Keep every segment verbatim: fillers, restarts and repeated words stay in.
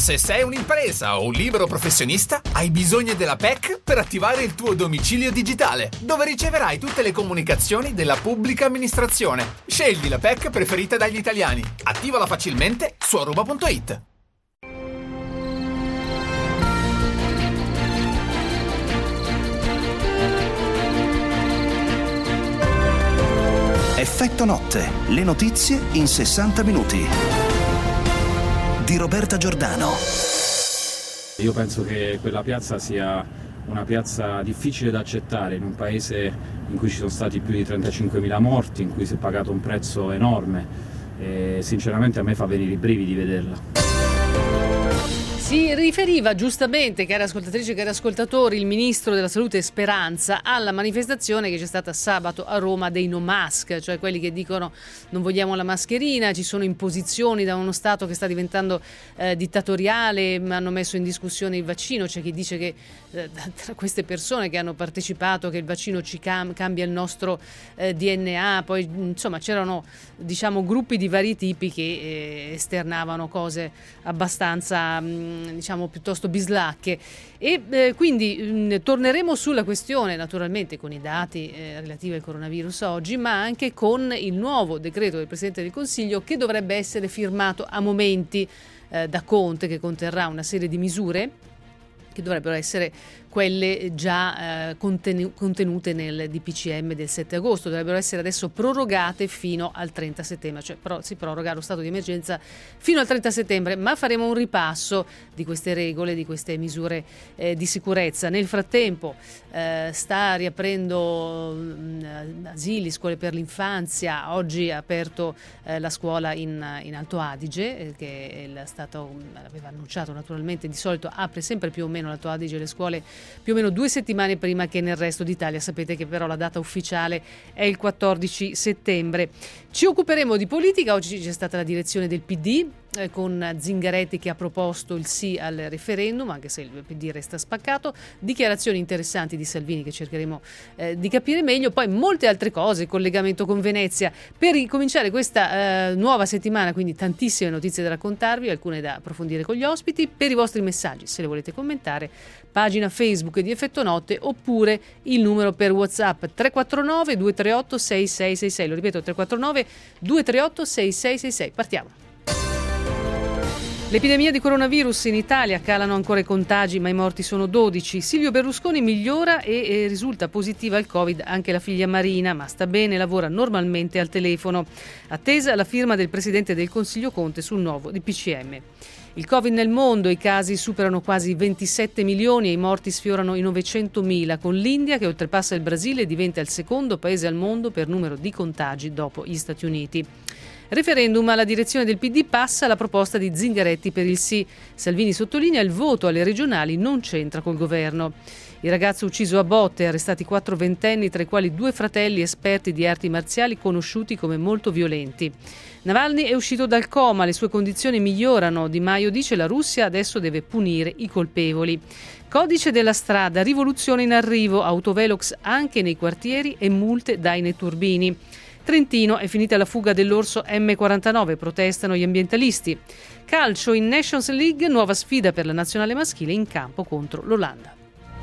Se sei un'impresa o un libero professionista, hai bisogno della P E C per attivare il tuo domicilio digitale, dove riceverai tutte le comunicazioni della pubblica amministrazione. Scegli la P E C preferita dagli italiani. Attivala facilmente su aruba punto it. Effetto notte, le notizie in sessanta minuti. Di Roberta Giordano. Io penso che quella piazza sia una piazza difficile da accettare in un paese in cui ci sono stati più di trentacinquemila morti, in cui si è pagato un prezzo enorme e sinceramente a me fa venire i brividi vederla. Si riferiva giustamente, cari ascoltatrici e cari ascoltatori, il ministro della Salute Speranza alla manifestazione che c'è stata sabato a Roma dei no mask, cioè quelli che dicono non vogliamo la mascherina, ci sono imposizioni da uno Stato che sta diventando eh, dittatoriale, hanno messo in discussione il vaccino, c'è chi dice che eh, tra queste persone che hanno partecipato che il vaccino ci cam- cambia il nostro eh, D N A, poi insomma c'erano diciamo gruppi di vari tipi che eh, esternavano cose abbastanza mh, diciamo piuttosto bislacche e eh, quindi mh, torneremo sulla questione naturalmente con i dati eh, relativi al coronavirus oggi, ma anche con il nuovo decreto del Presidente del Consiglio che dovrebbe essere firmato a momenti eh, da Conte, che conterrà una serie di misure che dovrebbero essere quelle già eh, contenu- contenute nel D P C M del sette agosto, dovrebbero essere adesso prorogate fino al trenta settembre, cioè però si proroga lo stato di emergenza fino al trenta settembre, ma faremo un ripasso di queste regole, di queste misure eh, di sicurezza. Nel frattempo eh, sta riaprendo mh, asili, scuole per l'infanzia, oggi ha aperto eh, la scuola in, in Alto Adige, eh, che è stato, aveva annunciato naturalmente, di solito apre sempre più o meno l'Alto Adige le scuole più o meno due settimane prima che nel resto d'Italia. Sapete che però la data ufficiale è il quattordici settembre. Ci occuperemo di politica, oggi c'è stata la direzione del P D eh, con Zingaretti che ha proposto il sì al referendum, anche se il P D resta spaccato, dichiarazioni interessanti di Salvini che cercheremo eh, di capire meglio, poi molte altre cose, collegamento con Venezia. Per ricominciare questa eh, nuova settimana, quindi tantissime notizie da raccontarvi, alcune da approfondire con gli ospiti. Per i vostri messaggi, se le volete commentare, pagina Facebook di Effetto Notte oppure il numero per WhatsApp tre quattro nove due tre otto sei sei sei sei, lo ripeto tre quattro nove due tre otto sei sei sei sei. Partiamo. L'epidemia di coronavirus in Italia, calano ancora i contagi ma i morti sono dodici. Silvio Berlusconi migliora e, e risulta positiva al Covid anche la figlia Marina, ma sta bene, lavora normalmente al telefono. Attesa la firma del Presidente del Consiglio Conte sul nuovo D P C M. Il Covid nel mondo, i casi superano quasi ventisette milioni e i morti sfiorano i novecentomila, con l'India che oltrepassa il Brasile e diventa il secondo paese al mondo per numero di contagi dopo gli Stati Uniti. Referendum, alla direzione del P D passa la proposta di Zingaretti per il sì. Salvini sottolinea il voto alle regionali non c'entra col governo. Il ragazzo ucciso a botte, arrestati quattro ventenni, tra i quali due fratelli esperti di arti marziali conosciuti come molto violenti. Navalny è uscito dal coma, le sue condizioni migliorano. Di Maio dice la Russia adesso deve punire i colpevoli. Codice della strada, rivoluzione in arrivo, autovelox anche nei quartieri e multe dai netturbini. Trentino, è finita la fuga dell'orso emme quarantanove, protestano gli ambientalisti. Calcio, in Nations League, nuova sfida per la nazionale maschile in campo contro l'Olanda.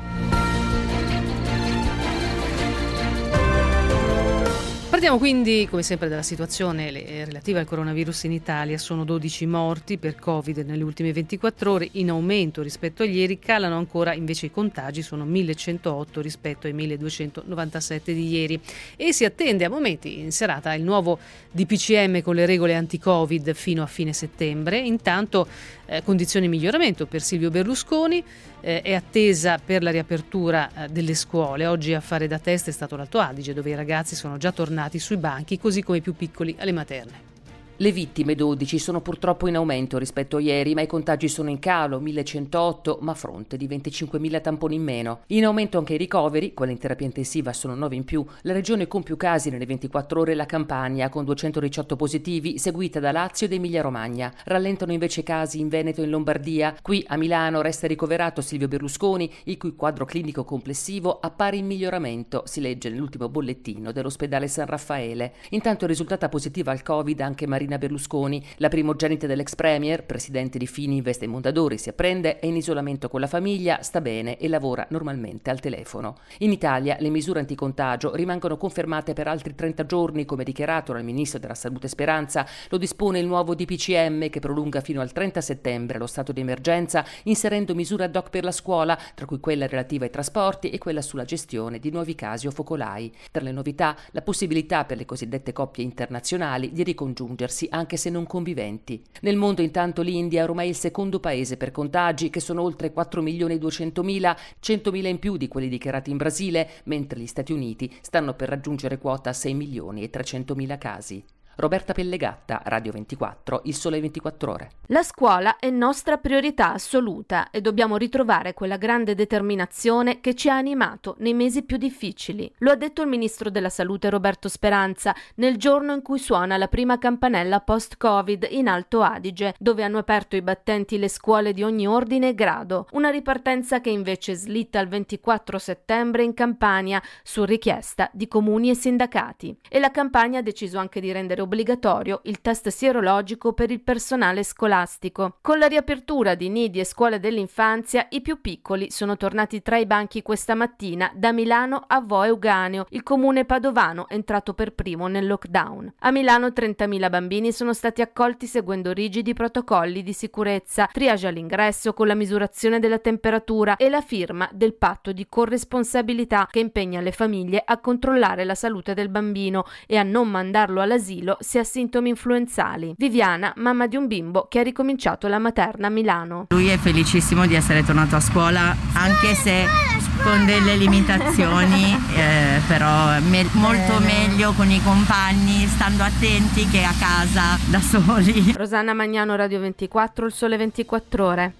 Partiamo quindi, come sempre, dalla situazione relativa al coronavirus in Italia. Sono dodici morti per Covid nelle ultime ventiquattro ore, in aumento rispetto a ieri. Calano ancora invece i contagi, sono millecentotto rispetto ai milleduecentonovantasette di ieri. E si attende a momenti in serata il nuovo D P C M con le regole anti-Covid fino a fine settembre. Intanto eh, condizioni di miglioramento per Silvio Berlusconi. Eh, è attesa per la riapertura eh, delle scuole. Oggi a fare da test è stato l'Alto Adige, dove i ragazzi sono già tornati sui banchi, così come i più piccoli alle materne. Le vittime dodici sono purtroppo in aumento rispetto a ieri, ma i contagi sono in calo, millecentotto, ma a fronte di venticinquemila tamponi in meno. In aumento anche i ricoveri, quelli in terapia intensiva sono nove in più. La regione con più casi nelle ventiquattro ore è la Campania, con duecentodiciotto positivi, seguita da Lazio ed Emilia Romagna. Rallentano invece casi in Veneto e in Lombardia. Qui a Milano resta ricoverato Silvio Berlusconi, il cui quadro clinico complessivo appare in miglioramento, si legge nell'ultimo bollettino dell'ospedale San Raffaele. Intanto è risultata positiva al Covid anche Marina Silvina Berlusconi. La primogenita dell'ex premier, presidente di Fininvest e Mondadori, si apprende, è in isolamento con la famiglia, sta bene e lavora normalmente al telefono. In Italia le misure anticontagio rimangono confermate per altri trenta giorni, come dichiarato dal ministro della Salute Speranza. Lo dispone il nuovo D P C M che prolunga fino al trenta settembre lo stato di emergenza, inserendo misure ad hoc per la scuola, tra cui quella relativa ai trasporti e quella sulla gestione di nuovi casi o focolai. Tra le novità, la possibilità per le cosiddette coppie internazionali di ricongiungersi anche se non conviventi. Nel mondo intanto l'India è ormai il secondo paese per contagi, che sono oltre quattro milioni e duecentomila, centomila in più di quelli dichiarati in Brasile, mentre gli Stati Uniti stanno per raggiungere quota sei milioni e trecentomila casi. Roberta Pellegatta, Radio ventiquattro, Il Sole ventiquattro Ore. La scuola è nostra priorità assoluta e dobbiamo ritrovare quella grande determinazione che ci ha animato nei mesi più difficili. Lo ha detto il ministro della Salute Roberto Speranza nel giorno in cui suona la prima campanella post-Covid in Alto Adige, dove hanno aperto i battenti le scuole di ogni ordine e grado. Una ripartenza che invece slitta al ventiquattro settembre in Campania su richiesta di comuni e sindacati. E la Campania ha deciso anche di rendere obbligatorio il test sierologico per il personale scolastico. Con la riapertura di nidi e scuole dell'infanzia, i più piccoli sono tornati tra i banchi questa mattina da Milano a Vo Euganeo, il comune padovano entrato per primo nel lockdown. A Milano trentamila bambini sono stati accolti seguendo rigidi protocolli di sicurezza, triage all'ingresso con la misurazione della temperatura e la firma del patto di corresponsabilità che impegna le famiglie a controllare la salute del bambino e a non mandarlo all'asilo se ha sintomi influenzali. Viviana, mamma di un bimbo che ha ricominciato la materna a Milano. Lui è felicissimo di essere tornato a scuola, anche se con delle limitazioni, eh, però me- molto meglio con i compagni, stando attenti, che a casa da soli. Rosanna Magnano, Radio ventiquattro, Il Sole ventiquattro Ore.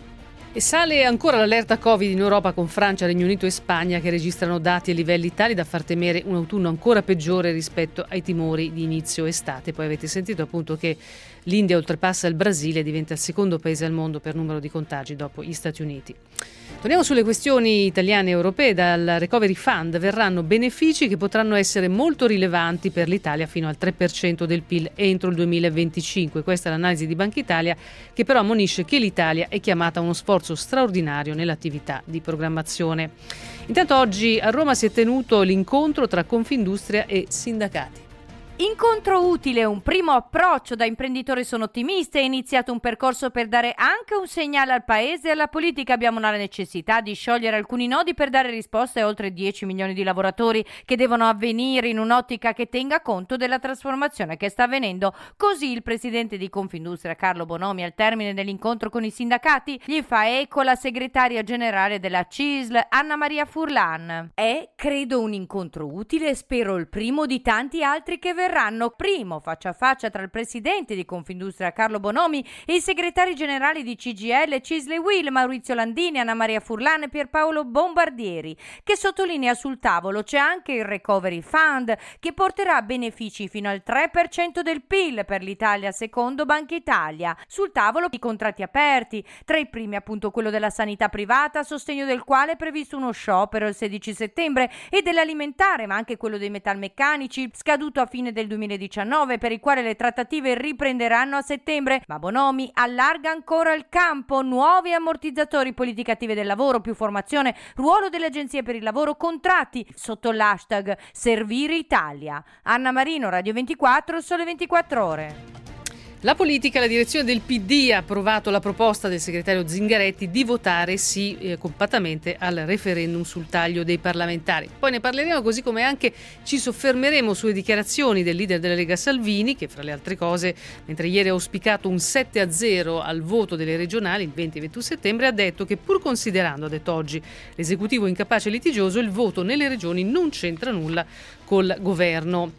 E sale ancora l'allerta Covid in Europa, con Francia, Regno Unito e Spagna che registrano dati a livelli tali da far temere un autunno ancora peggiore rispetto ai timori di inizio estate. Poi avete sentito appunto che l'India oltrepassa il Brasile e diventa il secondo paese al mondo per numero di contagi dopo gli Stati Uniti. Torniamo sulle questioni italiane e europee. Dal Recovery Fund verranno benefici che potranno essere molto rilevanti per l'Italia, fino al tre per cento del P I L entro il duemilaventicinque. Questa è l'analisi di Banca Italia, che però ammonisce che l'Italia è chiamata a uno sforzo straordinario nell'attività di programmazione. Intanto oggi a Roma si è tenuto l'incontro tra Confindustria e sindacati. Incontro utile, un primo approccio. Da imprenditore sono ottimista, è iniziato un percorso per dare anche un segnale al paese e alla politica. Abbiamo la necessità di sciogliere alcuni nodi per dare risposte a oltre dieci milioni di lavoratori che devono avvenire in un'ottica che tenga conto della trasformazione che sta avvenendo. Così il presidente di Confindustria Carlo Bonomi, al termine dell'incontro con i sindacati, gli fa eco la segretaria generale della C I S L Anna Maria Furlan. È, credo, un incontro utile e spero il primo di tanti altri che verranno. Verranno primo faccia a faccia tra il presidente di Confindustria Carlo Bonomi e i segretari generali di C G I L, C I S L e U I L Maurizio Landini, Anna Maria Furlan e Pierpaolo Bombardieri, che sottolinea sul tavolo c'è anche il Recovery Fund che porterà benefici fino al tre per cento del P I L per l'Italia secondo Banca Italia. Sul tavolo i contratti aperti, tra i primi appunto quello della sanità privata, a sostegno del quale è previsto uno sciopero il sedici settembre, e dell'alimentare, ma anche quello dei metalmeccanici scaduto a fine del duemiladiciannove, per il quale le trattative riprenderanno a settembre. Ma Bonomi allarga ancora il campo: nuovi ammortizzatori, politiche attive del lavoro, più formazione, ruolo delle agenzie per il lavoro, contratti, sotto l'hashtag Servire Italia. Anna Marino, Radio ventiquattro, Sole ventiquattro Ore. La politica, la direzione del P D ha approvato la proposta del segretario Zingaretti di votare sì eh, compattamente al referendum sul taglio dei parlamentari. Poi ne parleremo, così come anche ci soffermeremo sulle dichiarazioni del leader della Lega Salvini, che fra le altre cose, mentre ieri ha auspicato un sette a zero al voto delle regionali il venti e ventuno settembre, ha detto che pur considerando, ha detto oggi, l'esecutivo incapace e litigioso, il voto nelle regioni non c'entra nulla col governo.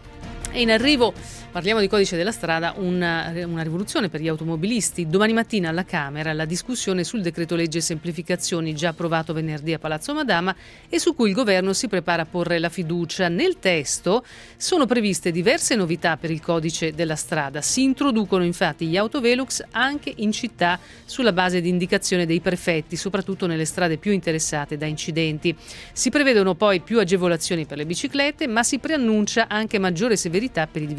E in arrivo, parliamo di codice della strada, una, una rivoluzione per gli automobilisti. Domani mattina alla Camera la discussione sul decreto legge semplificazioni, già approvato venerdì a Palazzo Madama e su cui il governo si prepara a porre la fiducia. Nel testo sono previste diverse novità per il codice della strada. Si introducono infatti gli autovelux anche in città sulla base di indicazione dei prefetti, soprattutto nelle strade più interessate da incidenti. Si prevedono poi più agevolazioni per le biciclette, ma si preannuncia anche maggiore severità per i divieti di sosta.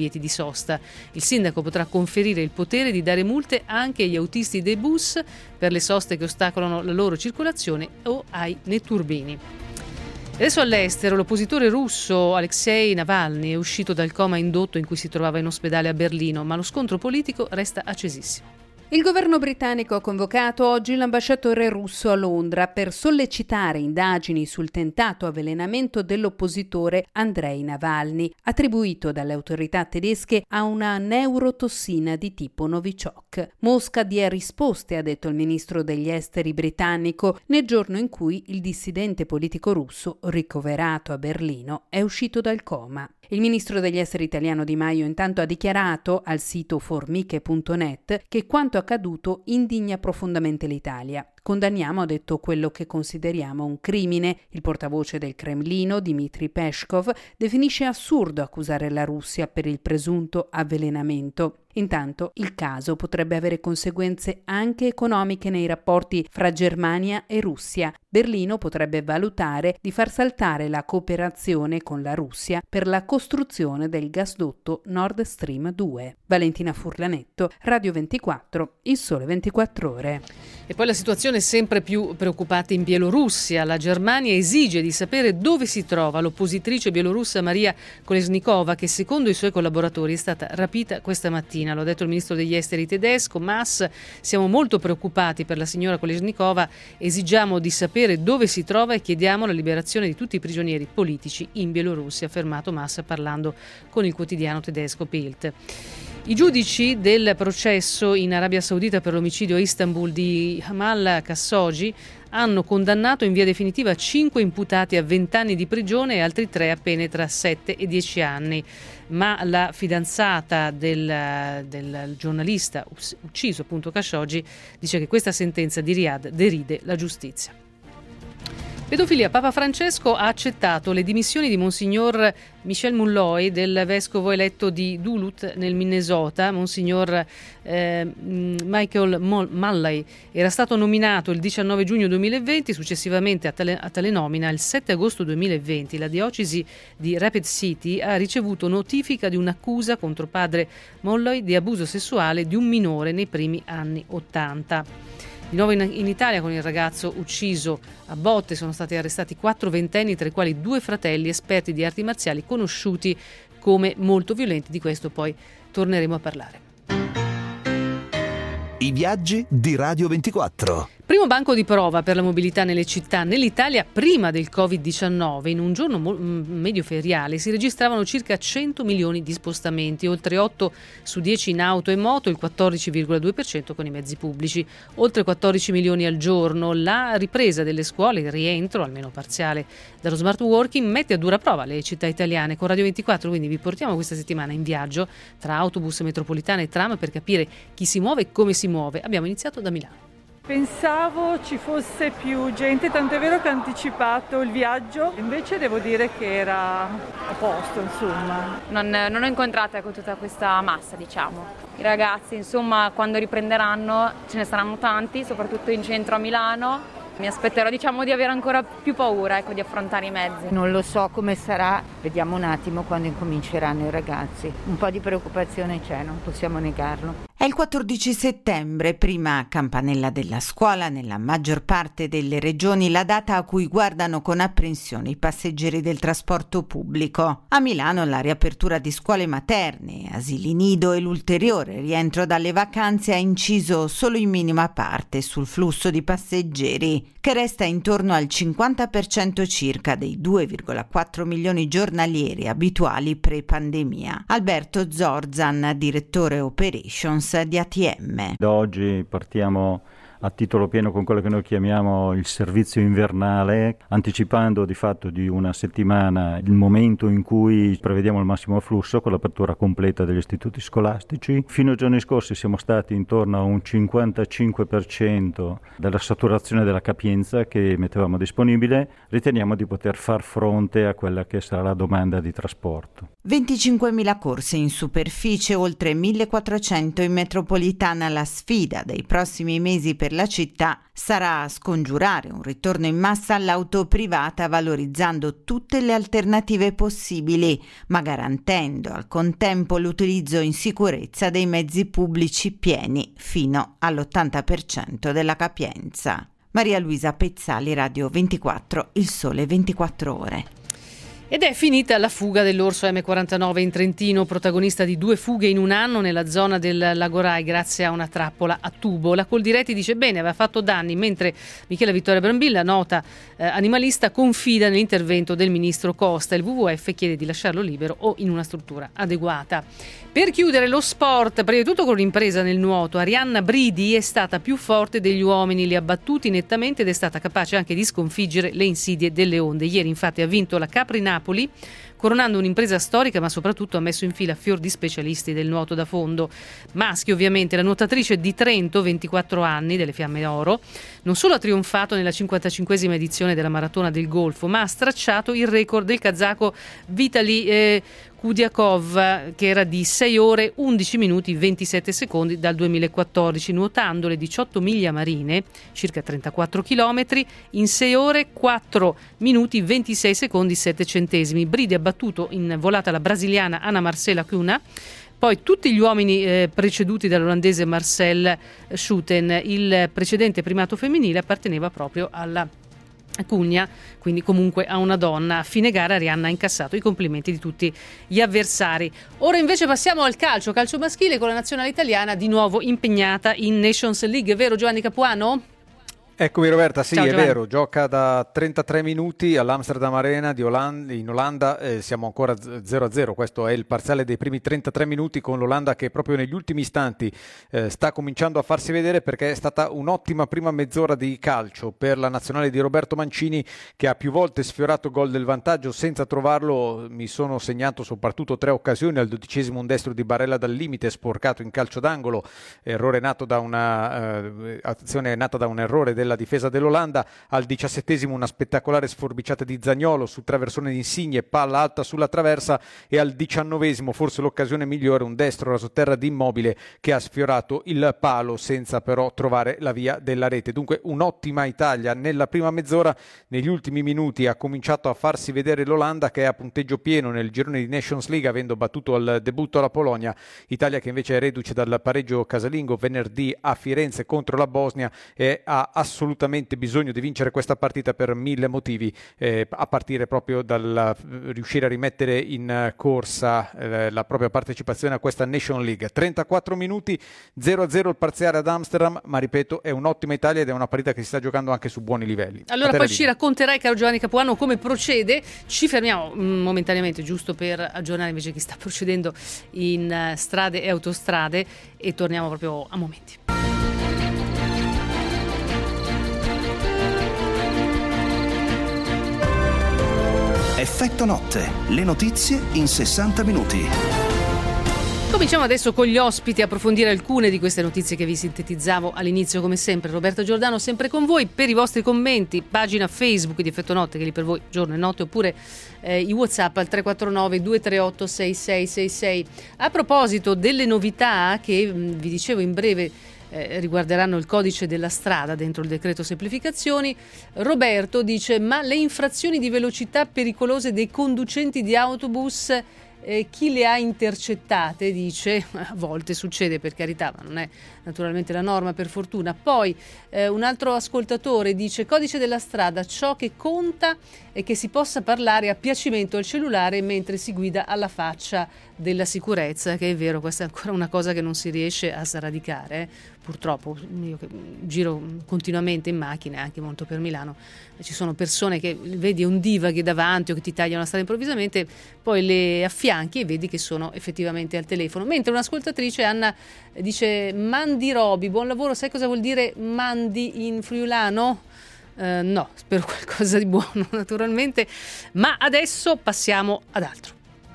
sosta. Il sindaco potrà conferire il potere di dare multe anche agli autisti dei bus per le soste che ostacolano la loro circolazione o ai netturbini. Adesso all'estero, l'oppositore russo Alexei Navalny è uscito dal coma indotto in cui si trovava in ospedale a Berlino, ma lo scontro politico resta accesissimo. Il governo britannico ha convocato oggi l'ambasciatore russo a Londra per sollecitare indagini sul tentato avvelenamento dell'oppositore Andrei Navalny, attribuito dalle autorità tedesche a una neurotossina di tipo Novichok. Mosca dia risposte, ha detto il ministro degli esteri britannico, nel giorno in cui il dissidente politico russo, ricoverato a Berlino, è uscito dal coma. Il ministro degli esteri italiano Di Maio intanto ha dichiarato al sito formiche punto net che quanto accaduto indigna profondamente l'Italia. Condanniamo, ha detto, quello che consideriamo un crimine. Il portavoce del Cremlino, Dmitry Peskov, definisce assurdo accusare la Russia per il presunto avvelenamento. Intanto il caso potrebbe avere conseguenze anche economiche nei rapporti fra Germania e Russia. Berlino potrebbe valutare di far saltare la cooperazione con la Russia per la costruzione del gasdotto Nord Stream due. Valentina Furlanetto, Radio ventiquattro, Il Sole ventiquattro Ore. E poi la situazione è sempre più preoccupante in Bielorussia. La Germania esige di sapere dove si trova l'oppositrice bielorussa Maria Kolesnikova, che secondo i suoi collaboratori è stata rapita questa mattina. Lo ha detto il ministro degli esteri tedesco, Maas. Siamo molto preoccupati per la signora Kolesnikova, esigiamo di sapere dove si trova e chiediamo la liberazione di tutti i prigionieri politici in Bielorussia, ha affermato Maas parlando con il quotidiano tedesco Bild. I giudici del processo in Arabia Saudita per l'omicidio a Istanbul di Jamal Khashoggi hanno condannato in via definitiva cinque imputati a venti anni di prigione e altri tre a pene tra sette e dieci anni. Ma la fidanzata del, del giornalista ucciso appunto Khashoggi dice che questa sentenza di Riyadh deride la giustizia. Pedofilia. Papa Francesco ha accettato le dimissioni di Monsignor Michel Mulloy, del vescovo eletto di Duluth nel Minnesota. Monsignor eh, Michael Mulley era stato nominato il diciannove giugno duemilaventi, successivamente a tale, a tale nomina il sette agosto duemilaventi la diocesi di Rapid City ha ricevuto notifica di un'accusa contro padre Mulley di abuso sessuale di un minore nei primi anni ottanta. Di nuovo in, in Italia, con il ragazzo ucciso a botte, sono stati arrestati quattro ventenni, tra i quali due fratelli esperti di arti marziali conosciuti come molto violenti. Di questo poi torneremo a parlare. I viaggi di Radio ventiquattro. Primo banco di prova per la mobilità nelle città. Nell'Italia prima del covid diciannove, in un giorno mo- medio feriale, si registravano circa cento milioni di spostamenti, oltre otto su dieci in auto e moto, il quattordici virgola due per cento con i mezzi pubblici, oltre quattordici milioni al giorno. La ripresa delle scuole, il rientro, almeno parziale, dallo smart working mette a dura prova le città italiane. Con Radio ventiquattro quindi vi portiamo questa settimana in viaggio tra autobus, metropolitane e tram per capire chi si muove e come si muove. Abbiamo iniziato da Milano. Pensavo ci fosse più gente, tant'è vero che ho anticipato il viaggio, invece devo dire che era a posto, insomma. Non, non ho incontrato con tutta questa massa, diciamo. I ragazzi, insomma, quando riprenderanno ce ne saranno tanti, soprattutto in centro a Milano. Mi aspetterò, diciamo, di avere ancora più paura, ecco, di affrontare i mezzi. Non lo so come sarà, vediamo un attimo quando incominceranno i ragazzi. Un po' di preoccupazione c'è, non possiamo negarlo. È il quattordici settembre, prima campanella della scuola nella maggior parte delle regioni, la data a cui guardano con apprensione i passeggeri del trasporto pubblico. A Milano la riapertura di scuole materne, asili nido e l'ulteriore rientro dalle vacanze ha inciso solo in minima parte sul flusso di passeggeri, che resta intorno al cinquanta per cento circa dei due virgola quattro milioni giornalieri abituali pre-pandemia. Alberto Zorzan, direttore operations di A T M. Da oggi partiamo a titolo pieno con quello che noi chiamiamo il servizio invernale, anticipando di fatto di una settimana il momento in cui prevediamo il massimo afflusso con l'apertura completa degli istituti scolastici. Fino ai giorni scorsi siamo stati intorno a un cinquantacinque per cento della saturazione della capienza che mettevamo disponibile. Riteniamo di poter far fronte a quella che sarà la domanda di trasporto. venticinquemila corse in superficie, oltre millequattrocento in metropolitana. La sfida dei prossimi mesi per la città sarà scongiurare un ritorno in massa all'auto privata valorizzando tutte le alternative possibili, ma garantendo al contempo l'utilizzo in sicurezza dei mezzi pubblici pieni fino all'ottanta per cento della capienza. Maria Luisa Pezzali, Radio ventiquattro, Il Sole ventiquattro Ore. Ed è finita la fuga dell'orso emme quarantanove in Trentino, protagonista di due fughe in un anno nella zona del Lago Rai grazie a una trappola a tubo. La Coldiretti dice bene, aveva fatto danni, mentre Michela Vittoria Brambilla, nota eh, animalista, confida nell'intervento del ministro Costa. Il W W F chiede di lasciarlo libero o in una struttura adeguata. Per chiudere lo sport, prima di tutto con un'impresa nel nuoto, Arianna Bridi è stata più forte degli uomini, li ha battuti nettamente ed è stata capace anche di sconfiggere le insidie delle onde. Ieri infatti ha vinto la Capri Napoli, coronando un'impresa storica, ma soprattutto ha messo in fila fior di specialisti del nuoto da fondo. Maschi ovviamente, la nuotatrice di Trento, ventiquattro anni, delle Fiamme Oro, non solo ha trionfato nella cinquantacinquesima edizione della Maratona del Golfo, ma ha stracciato il record del kazako Vitali eh, Kudiakov, che era di sei ore undici minuti ventisette secondi dal duemilaquattordici, nuotando le diciotto miglia marine, circa trentaquattro chilometri, in sei ore quattro minuti ventisei secondi sette centesimi. Bridi ha battuto in volata la brasiliana Ana Marcela Cunha. Poi tutti gli uomini eh, preceduti dall'olandese Marcel Schouten. Il precedente primato femminile apparteneva proprio alla Cugna, quindi comunque a una donna. A fine gara Arianna ha incassato i complimenti di tutti gli avversari. Ora invece passiamo al calcio, calcio maschile, con la nazionale italiana di nuovo impegnata in Nations League, vero Giovanni Capuano? Eccomi Roberta, sì, Ciao, è Giovanni. vero, gioca da trentatré minuti all'Amsterdam Arena di Olanda, in Olanda, eh, siamo ancora zero a zero, questo è il parziale dei primi trentatré minuti, con l'Olanda che proprio negli ultimi istanti eh, sta cominciando a farsi vedere, perché è stata un'ottima prima mezz'ora di calcio per la nazionale di Roberto Mancini, che ha più volte sfiorato gol del vantaggio senza trovarlo. Mi sono segnato soprattutto tre occasioni: al dodicesimo un destro di Barella dal limite sporcato in calcio d'angolo, errore nato da una eh, azione nata da un errore del la difesa dell'Olanda. Al diciassettesimo una spettacolare sforbiciata di Zaniolo su traversone di Insigne, palla alta sulla traversa, e al diciannovesimo forse l'occasione migliore, un destro rasoterra di Immobile che ha sfiorato il palo senza però trovare la via della rete. Dunque un'ottima Italia nella prima mezz'ora. Negli ultimi minuti ha cominciato a farsi vedere l'Olanda, che è a punteggio pieno nel girone di Nations League, avendo battuto al debutto la Polonia. Italia che invece è reduce dal pareggio casalingo venerdì a Firenze contro la Bosnia e ha assolutamente bisogno di vincere questa partita per mille motivi, eh, a partire proprio dal riuscire a rimettere in corsa eh, la propria partecipazione a questa Nation League. trentaquattro minuti, zero a zero il parziale ad Amsterdam, ma ripeto è un'ottima Italia ed è una partita che si sta giocando anche su buoni livelli. Allora poi ci racconterai, caro Giovanni Capuano, come procede. Ci fermiamo mh, momentaneamente giusto per aggiornare invece chi sta procedendo in uh, strade e autostrade, e torniamo proprio a momenti. Effetto notte, le notizie in sessanta minuti. Cominciamo adesso con gli ospiti, a approfondire alcune di queste notizie che vi sintetizzavo all'inizio. Come sempre Roberta Giordano sempre con voi per i vostri commenti, pagina Facebook di Effetto Notte, che lì per voi giorno e notte, oppure eh, i WhatsApp al tre quattro nove due tre otto sei sei sei sei. A proposito delle novità che mh, vi dicevo in breve eh, riguarderanno il codice della strada dentro il decreto semplificazioni, Roberto dice: ma le infrazioni di velocità pericolose dei conducenti di autobus, Eh, chi le ha intercettate, dice, a volte succede, per carità, ma non è naturalmente la norma, per fortuna. Poi eh, un altro ascoltatore dice: codice della strada, ciò che conta è che si possa parlare a piacimento al cellulare mentre si guida, alla faccia della sicurezza, che è vero, questa è ancora una cosa che non si riesce a sradicare, eh. Purtroppo io che giro continuamente in macchina, anche molto per Milano, ci sono persone che vedi un divaghi davanti o che ti tagliano la strada improvvisamente, poi le affianchi e vedi che sono effettivamente al telefono. Mentre un'ascoltatrice, Anna, dice: mandi Robi, buon lavoro. Sai cosa vuol dire mandi in friulano? Uh, no, spero qualcosa di buono naturalmente, ma adesso passiamo ad altro.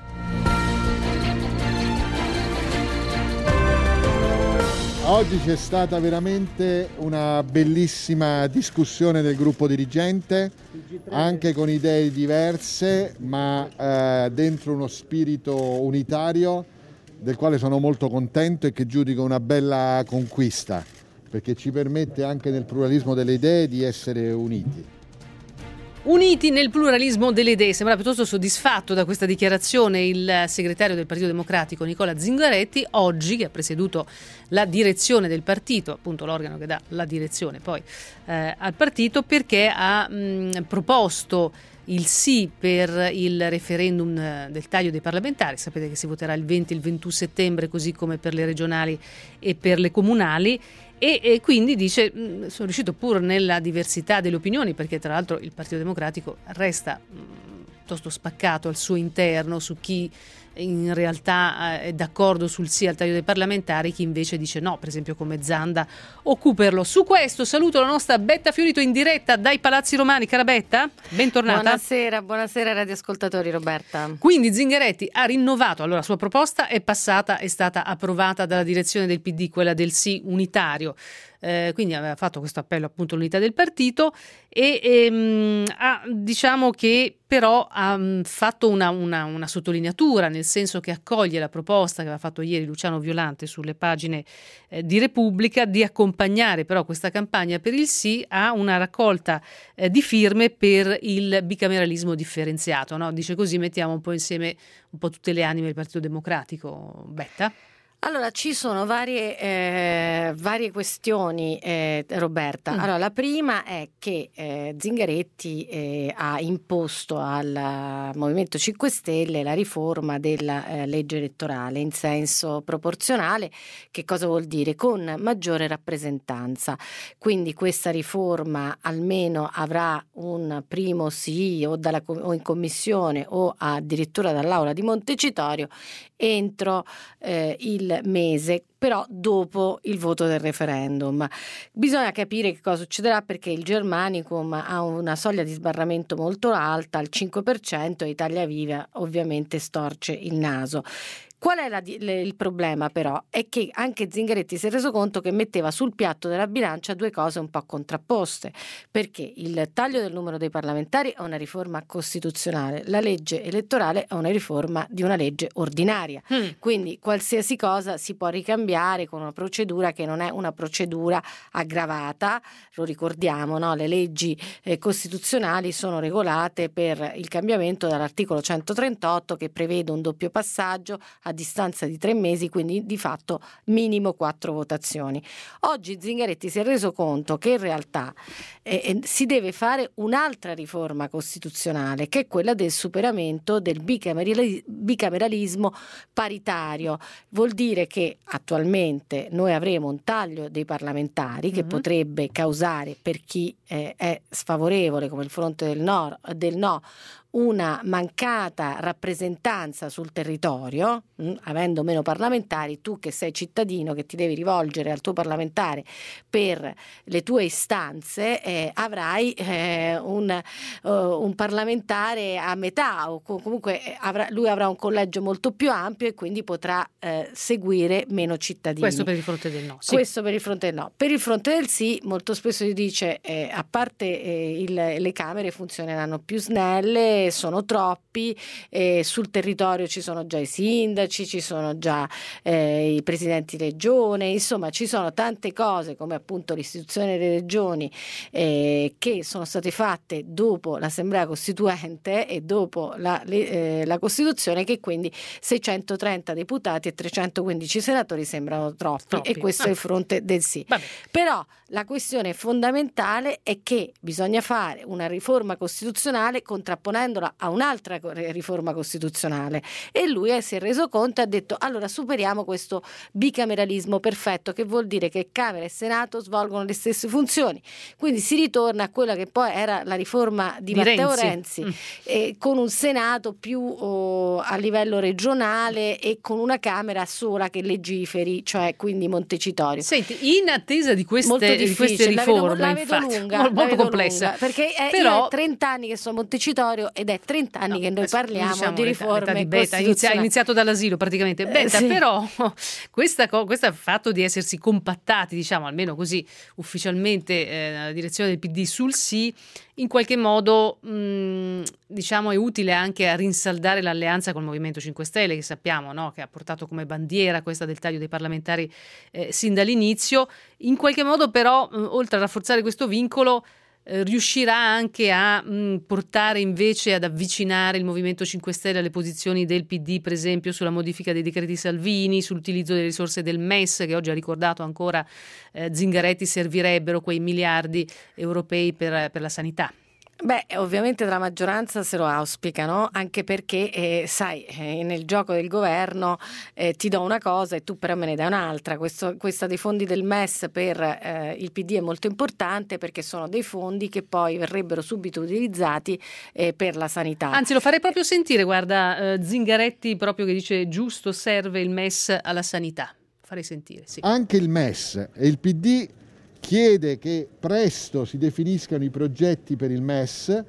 Oggi c'è stata veramente una bellissima discussione del gruppo dirigente, anche con idee diverse, ma eh, dentro uno spirito unitario, del quale sono molto contento e che giudico una bella conquista. perché ci permette anche nel pluralismo delle idee di essere uniti. Uniti nel pluralismo delle idee. Sembra piuttosto soddisfatto da questa dichiarazione il segretario del Partito Democratico Nicola Zingaretti, oggi, che ha presieduto la direzione del partito, appunto l'organo che dà la direzione poi eh, al partito, perché ha mh, proposto il sì per il referendum del taglio dei parlamentari. Sapete che si voterà il venti e il ventuno settembre, così come per le regionali e per le comunali. E, e quindi dice, mh, sono riuscito pur nella diversità delle opinioni, perché tra l'altro il Partito Democratico resta mh, piuttosto spaccato al suo interno su chi in realtà eh, è d'accordo sul sì al taglio dei parlamentari, chi invece dice no, per esempio come Zanda o Cooperlo. Su questo saluto la nostra Betta Fiorito in diretta dai Palazzi Romani. Cara Betta, bentornata. Buonasera, buonasera radioascoltatori, Roberta. Quindi Zingaretti ha rinnovato, allora la sua proposta è passata, è stata approvata dalla direzione del P D, quella del sì unitario. Eh, quindi aveva fatto questo appello appunto all'unità del partito e ehm, ha, diciamo che però ha mh, fatto una, una, una sottolineatura, nel senso che accoglie la proposta che aveva fatto ieri Luciano Violante sulle pagine eh, di Repubblica di accompagnare però questa campagna per il sì a una raccolta eh, di firme per il bicameralismo differenziato, no? Dice così mettiamo un po' insieme un po' tutte le anime del Partito Democratico. Betta? Allora, ci sono varie, eh, varie questioni, eh, Roberta. Mm. Allora, la prima è che eh, Zingaretti eh, ha imposto al Movimento cinque Stelle la riforma della eh, legge elettorale in senso proporzionale. Che cosa vuol dire? Con maggiore rappresentanza. Quindi questa riforma almeno avrà un primo sì o, dalla, o in commissione o addirittura dall'Aula di Montecitorio entro eh, il mese, però dopo il voto del referendum. Bisogna capire che cosa succederà, perché il Germanicum ha una soglia di sbarramento molto alta, al cinque per cento, e Italia Viva ovviamente storce il naso. Qual è la, il problema però? È che anche Zingaretti si è reso conto che metteva sul piatto della bilancia due cose un po' contrapposte, perché il taglio del numero dei parlamentari è una riforma costituzionale, la legge elettorale è una riforma di una legge ordinaria, mm. quindi qualsiasi cosa si può ricambiare con una procedura che non è una procedura aggravata. Lo ricordiamo, no? Le leggi eh, costituzionali sono regolate per il cambiamento dall'articolo centotrentotto, che prevede un doppio passaggio a distanza di tre mesi, quindi di fatto minimo quattro votazioni. Oggi Zingaretti si è reso conto che in realtà eh, si deve fare un'altra riforma costituzionale, che è quella del superamento del bicamerali- bicameralismo paritario. Vuol dire che attualmente noi avremo un taglio dei parlamentari che mm-hmm. potrebbe causare, per chi eh, è sfavorevole come il fronte del no, del no una mancata rappresentanza sul territorio, mh, avendo meno parlamentari. Tu che sei cittadino, che ti devi rivolgere al tuo parlamentare per le tue istanze, eh, avrai eh, un, uh, un parlamentare a metà, o comunque avrà, lui avrà un collegio molto più ampio e quindi potrà eh, seguire meno cittadini. Questo per il fronte del no. Sì. Questo per il fronte del no. Per il fronte del sì, molto spesso si dice eh, a parte eh, il, le Camere funzioneranno più snelle, sono troppi, eh, sul territorio ci sono già i sindaci, ci sono già eh, i presidenti regione, insomma ci sono tante cose, come appunto l'istituzione delle regioni, eh, che sono state fatte dopo l'Assemblea Costituente e dopo la, le, eh, la Costituzione, che quindi seicentotrenta deputati e trecentoquindici senatori sembrano troppi, troppi. E questo ah. è il fronte del sì. Vabbè. Però la questione fondamentale è che bisogna fare una riforma costituzionale contrapponendola a un'altra riforma costituzionale, e lui si è reso conto e ha detto: allora superiamo questo bicameralismo perfetto, che vuol dire che Camera e Senato svolgono le stesse funzioni, quindi si ritorna a quella che poi era la riforma di, di Matteo Renzi, Renzi mm. eh, con un Senato più oh, a livello regionale e con una Camera sola che legiferi, cioè quindi Montecitorio. Senti, in attesa di queste di queste riforme, la vedo, la vedo infatti, lunga, molto la vedo complessa, lunga, perché è però trenta anni che sono a Montecitorio ed è trenta anni no, che noi parliamo diciamo di riforme di Betta, inizia, iniziato dall'asilo praticamente. Betta, eh, sì. Però questa, questo fatto di essersi compattati, diciamo, almeno così ufficialmente eh, nella direzione del P D sul sì, in qualche modo mh, diciamo è utile anche a rinsaldare l'alleanza col Movimento cinque Stelle, che sappiamo, no, che ha portato come bandiera questa del taglio dei parlamentari eh, sin dall'inizio. In qualche modo però, mh, oltre a rafforzare questo vincolo, eh, riuscirà anche a mh, portare invece ad avvicinare il Movimento cinque Stelle alle posizioni del P D, per esempio sulla modifica dei decreti Salvini, sull'utilizzo delle risorse del M E S, che oggi ha ricordato ancora eh, Zingaretti, servirebbero quei miliardi europei per, per la sanità. Beh, ovviamente la maggioranza se lo auspica, no? Anche perché, eh, sai, eh, nel gioco del governo eh, ti do una cosa e tu però me ne dai un'altra. Questo, questa dei fondi del M E S per eh, il P D è molto importante perché sono dei fondi che poi verrebbero subito utilizzati eh, per la sanità. Anzi, lo farei proprio sentire, guarda, eh, Zingaretti proprio che dice giusto, serve il M E S alla sanità. Farei sentire, sì. Anche il M E S e il P D chiede che presto si definiscano i progetti per il M E S,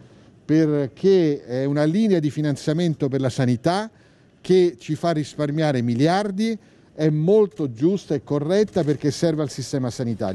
perché è una linea di finanziamento per la sanità che ci fa risparmiare miliardi, è molto giusta e corretta perché serve al sistema sanitario.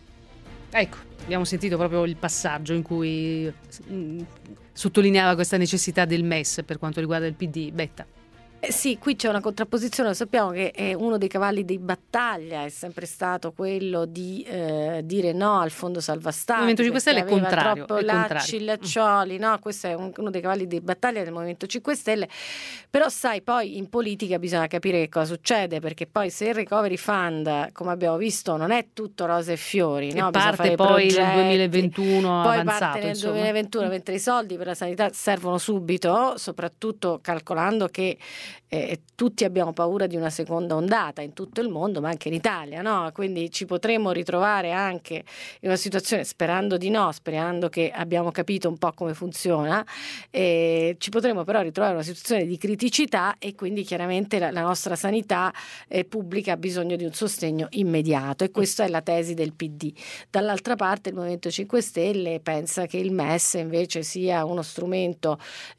Ecco, abbiamo sentito proprio il passaggio in cui mh, sottolineava questa necessità del M E S per quanto riguarda il P D. Betta. Eh sì, qui c'è una contrapposizione, sappiamo che è uno dei cavalli di battaglia è sempre stato quello di eh, dire no al fondo salva stati. Il Movimento cinque Stelle è contrario. Troppo è lacci, contrario. laccioli, no? Questo è un, uno dei cavalli di battaglia del Movimento cinque Stelle, però sai, poi in politica bisogna capire che cosa succede, perché poi se il Recovery Fund, come abbiamo visto, non è tutto rose e fiori, e no? parte poi nel duemilaventuno poi avanzato, parte nel insomma. duemilaventuno, mentre i soldi per la sanità servono subito, soprattutto calcolando che Eh, tutti abbiamo paura di una seconda ondata in tutto il mondo, ma anche in Italia, no? Quindi ci potremmo ritrovare anche in una situazione, sperando di no, sperando che abbiamo capito un po' come funziona, eh, ci potremmo però ritrovare in una situazione di criticità e quindi chiaramente la, la nostra sanità eh, pubblica ha bisogno di un sostegno immediato e questa è la tesi del P D. Dall'altra parte il Movimento cinque Stelle pensa che il M E S invece sia uno strumento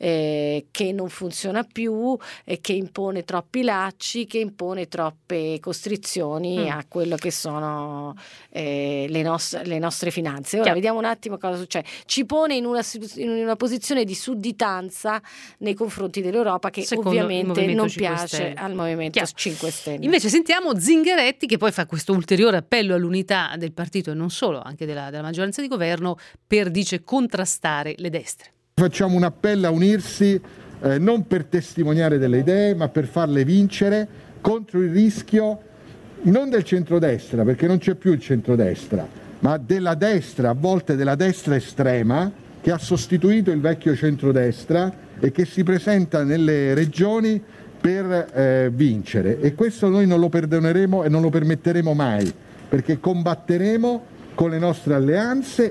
eh, che non funziona più e che impone troppi lacci, che impone troppe costrizioni mm. a quello che sono eh, le, nos- le nostre finanze. Ora Chiaro. Vediamo un attimo cosa succede. Ci pone in una, in una posizione di sudditanza nei confronti dell'Europa che Secondo ovviamente non piace Stelle. Al Movimento Chiaro. cinque Stelle. Invece sentiamo Zingaretti che poi fa questo ulteriore appello all'unità del partito e non solo, anche della, della maggioranza di governo per, dice, contrastare le destre. Facciamo un appello a unirsi Eh, non per testimoniare delle idee, ma per farle vincere contro il rischio non del centrodestra, perché non c'è più il centrodestra, ma della destra, a volte della destra estrema, che ha sostituito il vecchio centrodestra e che si presenta nelle regioni per eh, vincere. E questo noi non lo perdoneremo e non lo permetteremo mai, perché combatteremo con le nostre alleanze.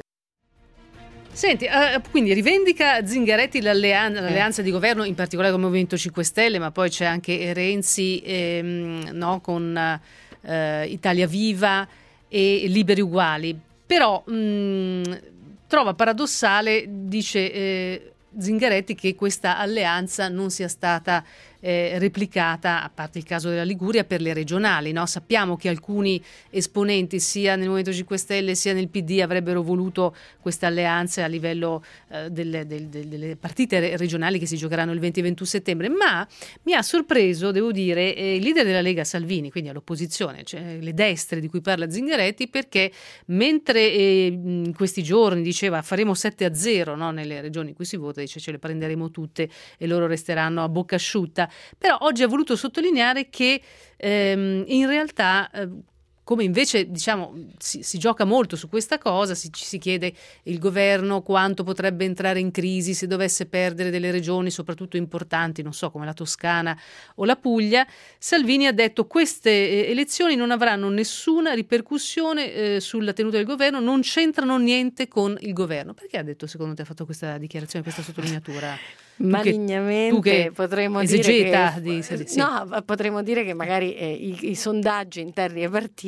Senti, uh, quindi rivendica Zingaretti l'alleanza, l'alleanza di governo, in particolare con il Movimento cinque Stelle, ma poi c'è anche Renzi ehm, no, con uh, Italia Viva e Liberi Uguali. Però mh, trova paradossale, dice eh, Zingaretti, che questa alleanza non sia stata eh, replicata, a parte il caso della Liguria, per le regionali, no? Sappiamo che alcuni esponenti sia nel Movimento cinque Stelle sia nel P D avrebbero voluto queste alleanze a livello eh, delle, del, del, delle partite regionali che si giocheranno il venti e ventuno settembre, ma mi ha sorpreso, devo dire, eh, il leader della Lega Salvini, quindi all'opposizione, cioè le destre di cui parla Zingaretti, perché mentre eh, in questi giorni diceva faremo sette a zero, no? Nelle regioni in cui si vota, dice ce le prenderemo tutte e loro resteranno a bocca asciutta. Però oggi ha voluto sottolineare che ehm, in realtà eh, come invece diciamo si, si gioca molto su questa cosa, si, ci si chiede il governo quanto potrebbe entrare in crisi se dovesse perdere delle regioni soprattutto importanti, non so, come la Toscana o la Puglia. Salvini ha detto queste eh, elezioni non avranno nessuna ripercussione eh, sulla tenuta del governo, non c'entrano niente con il governo. Perché ha detto, secondo te, ha fatto questa dichiarazione, questa sottolineatura? Malignamente tu che potremmo dire che, di, sì, sì. no, potremmo dire che magari eh, i, i sondaggi interni ai partiti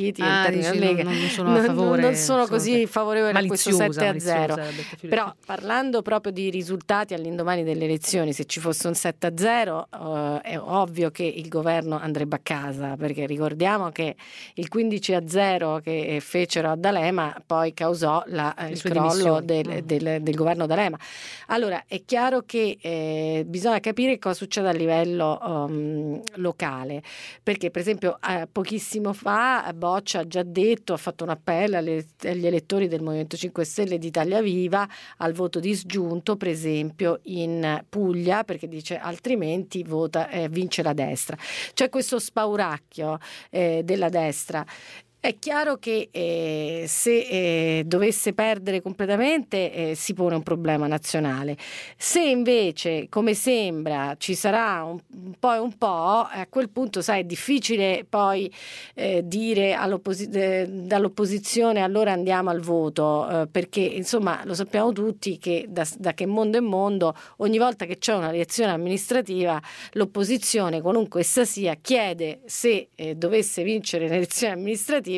partiti ah, interni alla dici, Lega non, non sono a favore, non, non sono insomma, così favorevoli a questo sette a zero. Però parlando proprio di risultati all'indomani delle elezioni, se ci fosse un sette a zero uh, è ovvio che il governo andrebbe a casa, perché ricordiamo che il quindici a zero che fecero a D'Alema poi causò la, il crollo del, del, del governo D'Alema. Allora è chiaro che eh, bisogna capire cosa succede a livello um, locale, perché per esempio eh, pochissimo fa Boccia ha già detto, ha fatto un appello alle, agli elettori del Movimento cinque Stelle e di Italia Viva al voto disgiunto, per esempio in Puglia, perché dice altrimenti vota, eh, vince la destra. C'è questo spauracchio eh, della destra. È chiaro che eh, se eh, dovesse perdere completamente eh, si pone un problema nazionale. Se invece, come sembra, ci sarà un, un po' e un po', a quel punto sai, è difficile poi eh, dire all'opposi- eh, dall'opposizione allora andiamo al voto, eh, perché insomma lo sappiamo tutti che da, da che mondo è mondo, ogni volta che c'è una elezione amministrativa l'opposizione, qualunque essa sia, chiede se eh, dovesse vincere le elezioni amministrative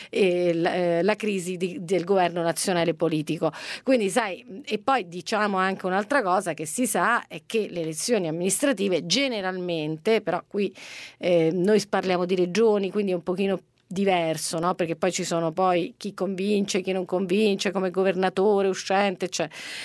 e la, eh, la crisi di, del governo nazionale politico. Quindi sai, e poi diciamo anche un'altra cosa che si sa è che le elezioni amministrative generalmente, però qui eh, noi parliamo di regioni, quindi è un pochino diverso, no? Perché poi ci sono poi chi convince, chi non convince come governatore uscente, cioè.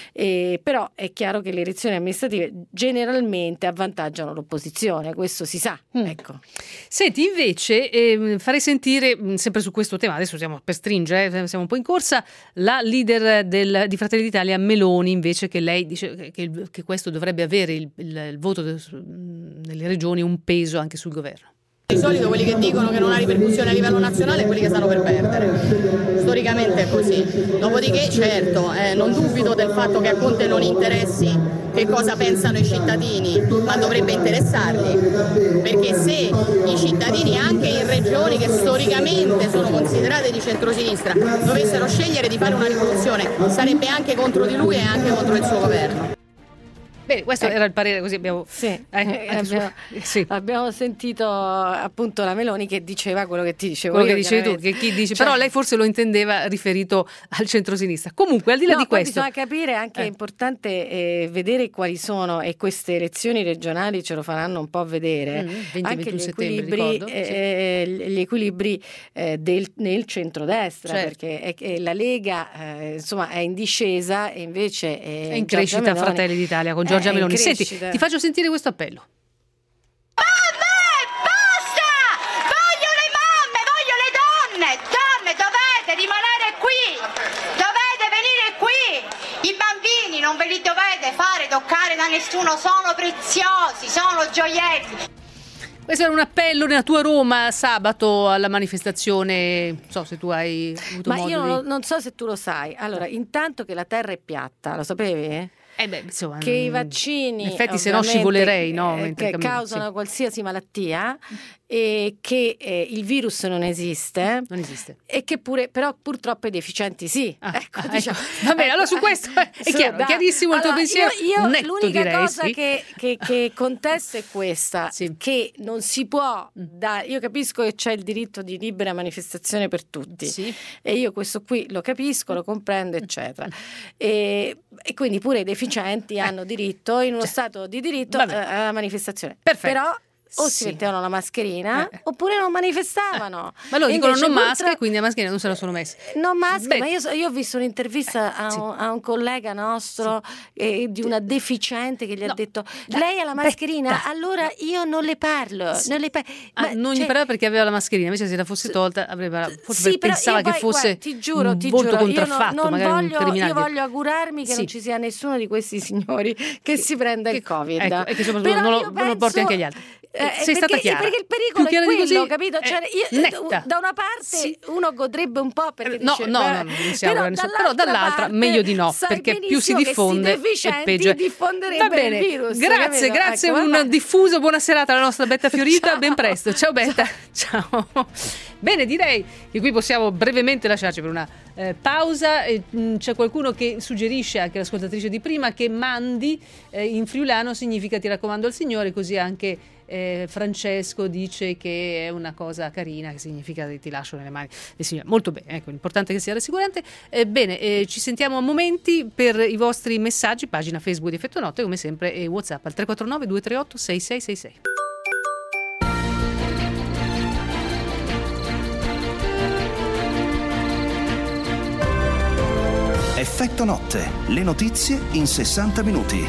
E, però è chiaro che le elezioni amministrative generalmente avvantaggiano l'opposizione, questo si sa. Mm. Ecco. Senti, invece eh, farei sentire, sempre su questo tema, adesso siamo per stringere, eh, siamo un po' in corsa, la leader del, di Fratelli d'Italia Meloni, invece, che lei dice che, che questo dovrebbe avere il, il, il voto de, nelle regioni un peso anche sul governo. Di solito quelli che dicono che non ha ripercussione a livello nazionale quelli che stanno per perdere, storicamente è così. Dopodiché certo, eh, non dubito del fatto che a Conte non interessi che cosa pensano i cittadini, ma dovrebbe interessarli, perché se i cittadini anche in regioni che storicamente sono considerate di centrosinistra dovessero scegliere di fare una rivoluzione sarebbe anche contro di lui e anche contro il suo governo. Bene, questo eh. era il parere, così abbiamo, sì, eh, abbiamo, sì. abbiamo sentito appunto la Meloni che diceva quello che ti dicevo quello io, che dicevi tu, che chi dice, cioè, però lei forse lo intendeva riferito al centrosinistra. Comunque, al di là no, di questo, bisogna capire anche, eh. è importante eh, vedere quali sono, e queste elezioni regionali ce lo faranno un po' vedere, mm, venti, anche gli equilibri, ricordo, eh, sì. gli equilibri eh, del, nel centrodestra, certo. Perché è, è la Lega eh, insomma è in discesa e invece è, è in crescita Meloni, Fratelli d'Italia con Giorgia Meloni. Senti, ti faccio sentire questo appello. Mamme, basta! Voglio le mamme, voglio le donne! Donne, dovete rimanere qui! Dovete venire qui! I bambini non ve li dovete fare toccare da nessuno, sono preziosi, sono gioielli! Questo era un appello nella tua Roma sabato alla manifestazione, non so se tu hai avuto Ma modo io di... non, non so se tu lo sai. Allora, intanto che la terra è piatta, lo sapevi? Eh beh, insomma, che i vaccini in effetti se no scivolerei, no? Eh, che causano sì. qualsiasi malattia e che eh, il virus non esiste, non esiste e che pure però purtroppo i deficienti sì. Ah, ecco, ah, diciamo. ecco. Va bene, allora su questo è chiaro, da, chiarissimo il allora, tuo pensiero. Io, io netto, l'unica direi, cosa sì. che, che, che contesto è questa, sì. che non si può da, io capisco che c'è il diritto di libera manifestazione per tutti, sì. e io questo qui lo capisco, lo comprendo, eccetera, e, e quindi pure i deficienti hanno diritto in uno cioè, stato di diritto eh, alla manifestazione. Perfetto. Però o sì. si mettevano la mascherina eh. oppure non manifestavano. Eh. Ma loro dicono non purtro... maschere, quindi la mascherina non se la sono messa. Non maschere, ma io, io ho visto un'intervista a, sì. un, a un collega nostro sì. eh, di una deficiente che gli no. ha detto lei ha la mascherina, Beh, allora io non le parlo. Sì. Non, le par- ah, ma, non cioè... gli parlava perché aveva la mascherina, invece se la fosse tolta avrebbe forse sì, pensava poi, che fosse guarda, ti giuro, un ti volto giuro, contraffatto, io non, non magari voglio, un criminale. Io voglio augurarmi che sì. non ci sia nessuno di questi signori che, che si prenda che, il Covid. Ecco, e che soprattutto non lo, non lo porti anche agli altri. Eh, Sei perché, stata chiara. Perché il pericolo è quello, così, capito? Cioè, io, netta. Da una parte sì. uno godrebbe un po' perché no, dice, no, beh, no, non si augura però, nessuno, dall'altra però dall'altra meglio di no, perché più si diffonde si e peggio è. Va bene, il virus, grazie, capito? grazie, ecco, un vabbè. diffuso buona serata alla nostra Betta Fiorita, Ciao. ben presto. Ciao Betta. Ciao. Ciao. Bene, direi che qui possiamo brevemente lasciarci per una eh, pausa. Eh, c'è qualcuno che suggerisce, anche l'ascoltatrice di prima, che mandi eh, in friulano significa ti raccomando al Signore, così anche eh, Francesco dice che è una cosa carina, che significa ti lascio nelle mani del Signore. Molto bene, ecco, l'importante è che sia rassicurante. Eh, bene, eh, ci sentiamo a momenti per i vostri messaggi, pagina Facebook di Effetto Notte come sempre, e WhatsApp al tre quattro nove due tre otto sei sei sei sei. Effetto Notte, le notizie in sessanta minuti.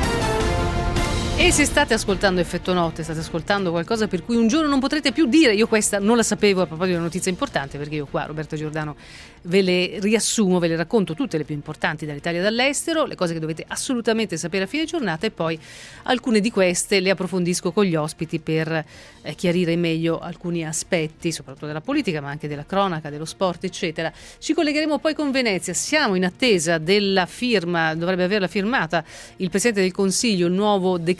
E se state ascoltando Effetto Notte, state ascoltando qualcosa per cui un giorno non potrete più dire io questa non la sapevo, a proposito di una notizia importante, perché io qua, Roberta Giordano, ve le riassumo, ve le racconto tutte le più importanti dall'Italia e dall'estero, le cose che dovete assolutamente sapere a fine giornata, e poi alcune di queste le approfondisco con gli ospiti per eh, chiarire meglio alcuni aspetti, soprattutto della politica, ma anche della cronaca, dello sport, eccetera. Ci collegheremo poi con Venezia, siamo in attesa della firma, dovrebbe averla firmata il Presidente del Consiglio, il nuovo decreto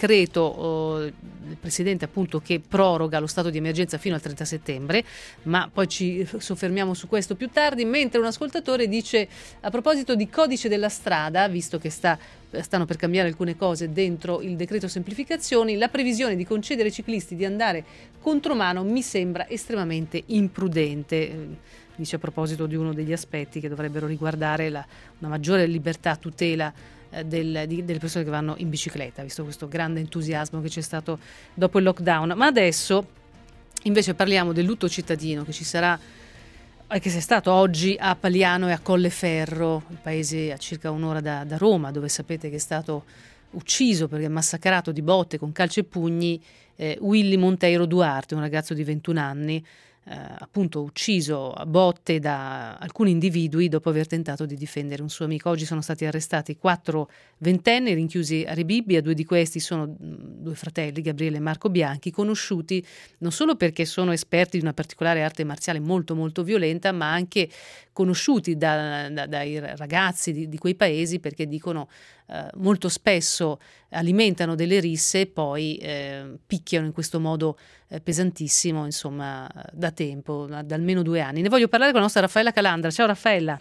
del Presidente appunto che proroga lo stato di emergenza fino al trenta settembre, ma poi ci soffermiamo su questo più tardi, mentre un ascoltatore dice a proposito di codice della strada, visto che sta, stanno per cambiare alcune cose dentro il decreto semplificazioni, la previsione di concedere ai ciclisti di andare contromano mi sembra estremamente imprudente. Dice a proposito di uno degli aspetti che dovrebbero riguardare la, una maggiore libertà, tutela Del, di, delle persone che vanno in bicicletta, visto questo grande entusiasmo che c'è stato dopo il lockdown. Ma adesso invece parliamo del lutto cittadino che ci sarà, che è stato oggi a Paliano e a Colleferro, il paese a circa un'ora da, da Roma, dove sapete che è stato ucciso perché massacrato di botte con calci e pugni eh, Willy Monteiro Duarte, un ragazzo di ventuno anni, Eh, appunto ucciso a botte da alcuni individui dopo aver tentato di difendere un suo amico. Oggi sono stati arrestati quattro ventenni rinchiusi a Rebibbia, due di questi sono mh, due fratelli, Gabriele e Marco Bianchi, conosciuti non solo perché sono esperti di una particolare arte marziale molto molto violenta, ma anche conosciuti da, da, dai ragazzi di, di quei paesi perché dicono eh, molto spesso alimentano delle risse e poi eh, picchiano in questo modo eh, pesantissimo, insomma, da tempo, da, da almeno due anni. Ne voglio parlare con la nostra Raffaella Calandra. Ciao Raffaella.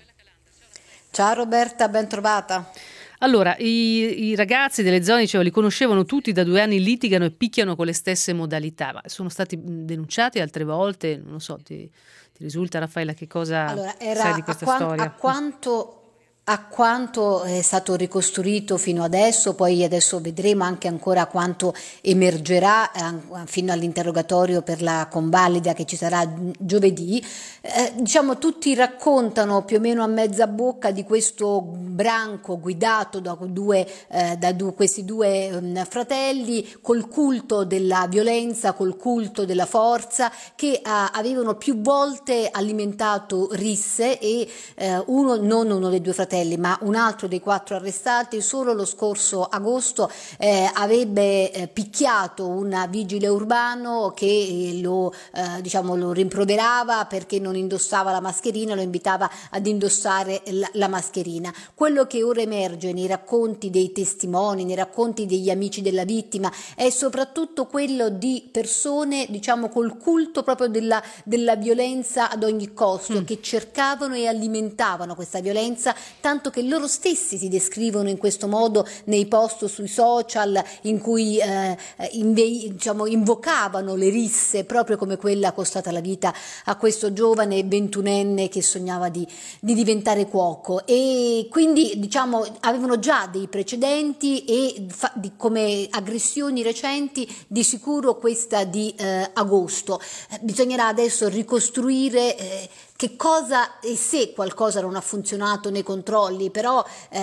Ciao Roberta, ben trovata. Allora, i, i ragazzi delle zone, dicevo, li conoscevano tutti da due anni, litigano e picchiano con le stesse modalità, ma sono stati denunciati altre volte, non so, ti, ti risulta Raffaella che cosa allora, era sai di questa a quan- storia? A quanto... A quanto è stato ricostruito fino adesso, poi adesso vedremo anche ancora quanto emergerà eh, fino all'interrogatorio per la convalida che ci sarà giovedì. Eh, diciamo tutti raccontano più o meno a mezza bocca di questo branco guidato da due, eh, da due, questi due um, fratelli col culto della violenza, col culto della forza, che eh, avevano più volte alimentato risse e eh, uno, non uno dei due fratelli, ma un altro dei quattro arrestati solo lo scorso agosto eh, avrebbe eh, picchiato un vigile urbano che eh, lo, eh, diciamo, lo rimproverava perché non indossava la mascherina, lo invitava ad indossare la, la mascherina. Quello che ora emerge nei racconti dei testimoni, nei racconti degli amici della vittima, è soprattutto quello di persone, diciamo, col culto proprio della, della violenza ad ogni costo, mm. che cercavano e alimentavano questa violenza, tanto che loro stessi si descrivono in questo modo nei post sui social in cui eh, inve- diciamo, invocavano le risse, proprio come quella costata la vita a questo giovane ventunenne che sognava di, di diventare cuoco, e quindi diciamo avevano già dei precedenti e fa- di, come aggressioni recenti di sicuro questa di eh, agosto. Eh, bisognerà adesso ricostruire eh, che cosa e se qualcosa non ha funzionato nei controlli, però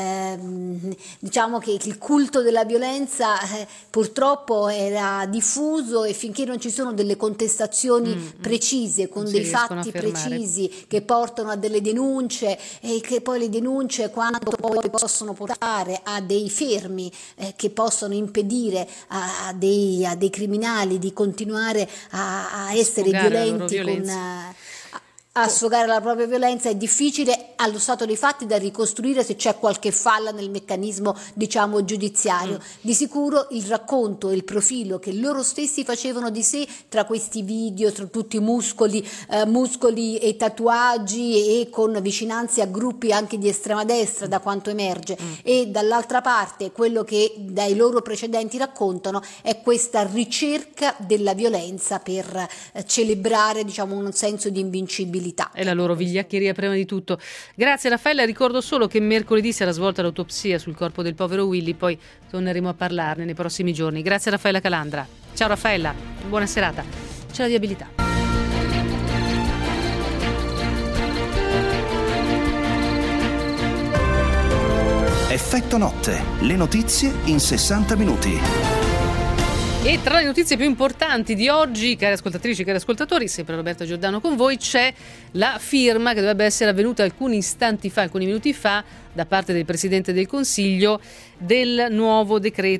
ehm, diciamo che il culto della violenza eh, purtroppo era diffuso, e finché non ci sono delle contestazioni mm, precise con dei fatti precisi che portano a delle denunce, e che poi le denunce quando poi possono portare a dei fermi eh, che possono impedire a, a, dei, a dei criminali di continuare a, a essere violenti con a sfogare la propria violenza, è difficile allo stato dei fatti da ricostruire se c'è qualche falla nel meccanismo, diciamo, giudiziario. Mm. Di sicuro il racconto e il profilo che loro stessi facevano di sé, tra questi video, tra tutti i muscoli, eh, muscoli e tatuaggi e con vicinanze a gruppi anche di estrema destra, da quanto emerge, mm. e dall'altra parte quello che dai loro precedenti raccontano è questa ricerca della violenza per eh, celebrare, diciamo, un senso di invincibilità. È la loro vigliaccheria prima di tutto. Grazie Raffaella, ricordo solo che mercoledì sarà svolta l'autopsia sul corpo del povero Willy, poi torneremo a parlarne nei prossimi giorni. Grazie Raffaella Calandra. Ciao Raffaella, buona serata. C'è la viabilità. Effetto notte, le notizie in sessanta minuti. E tra le notizie più importanti di oggi, cari ascoltatrici, cari ascoltatori, sempre Roberta Giordano con voi, c'è la firma che dovrebbe essere avvenuta alcuni istanti fa, alcuni minuti fa, da parte del Presidente del Consiglio del nuovo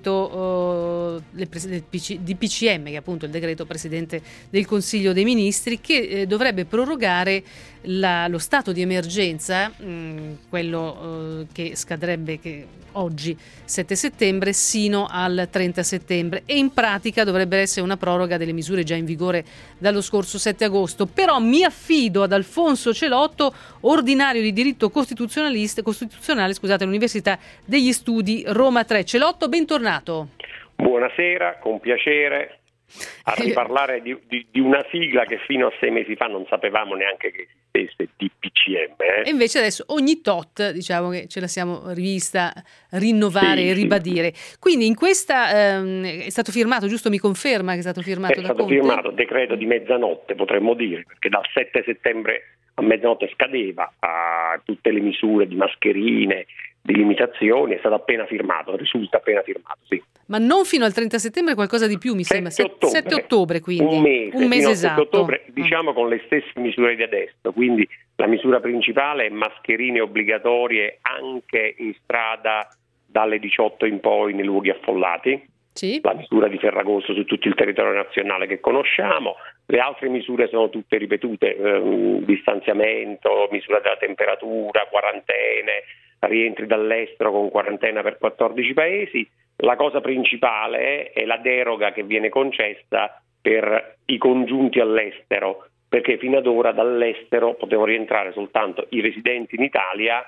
decreto uh, del P C, di P C M, che è appunto il decreto Presidente del Consiglio dei Ministri, che eh, dovrebbe prorogare la, lo stato di emergenza, mh, quello uh, che scadrebbe che oggi sette settembre, sino al trenta settembre, e in pratica dovrebbe essere una proroga delle misure già in vigore dallo scorso sette agosto. Però mi affido ad Alfonso Celotto, ordinario di diritto costituzionalista costituzionale scusate, all'Università degli Studi Roma tre. Celotto, bentornato. Buonasera, con piacere a riparlare di, di, di una sigla che fino a sei mesi fa non sapevamo neanche che esistesse, D P C M. Eh? E invece adesso ogni tot, diciamo che ce la siamo rivista rinnovare sì, e ribadire. Sì. Quindi in questa ehm, è stato firmato, giusto? Mi conferma che è stato firmato è da stato Conte? firmato decreto di mezzanotte, potremmo dire, perché dal sette settembre a mezzanotte scadeva a tutte le misure di mascherine, di limitazioni, è stato appena firmato, risulta appena firmato, sì. Ma non fino al trenta settembre, qualcosa di più mi sembra, sette ottobre quindi, un mese, un mese esatto. sette ottobre, diciamo con le stesse misure di adesso, quindi la misura principale è mascherine obbligatorie anche in strada dalle diciotto in poi nei luoghi affollati. Sì. La misura di Ferragosto su tutto il territorio nazionale che conosciamo, le altre misure sono tutte ripetute, ehm, distanziamento, misura della temperatura, quarantene, rientri dall'estero con quarantena per quattordici paesi. La cosa principale è la deroga che viene concessa per i congiunti all'estero, perché fino ad ora dall'estero potevano rientrare soltanto i residenti in Italia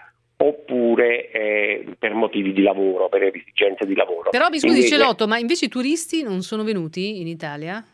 oppure eh, per motivi di lavoro, per esigenze di lavoro. Però mi scusi invece, Celotto, ma invece i turisti non sono venuti in Italia?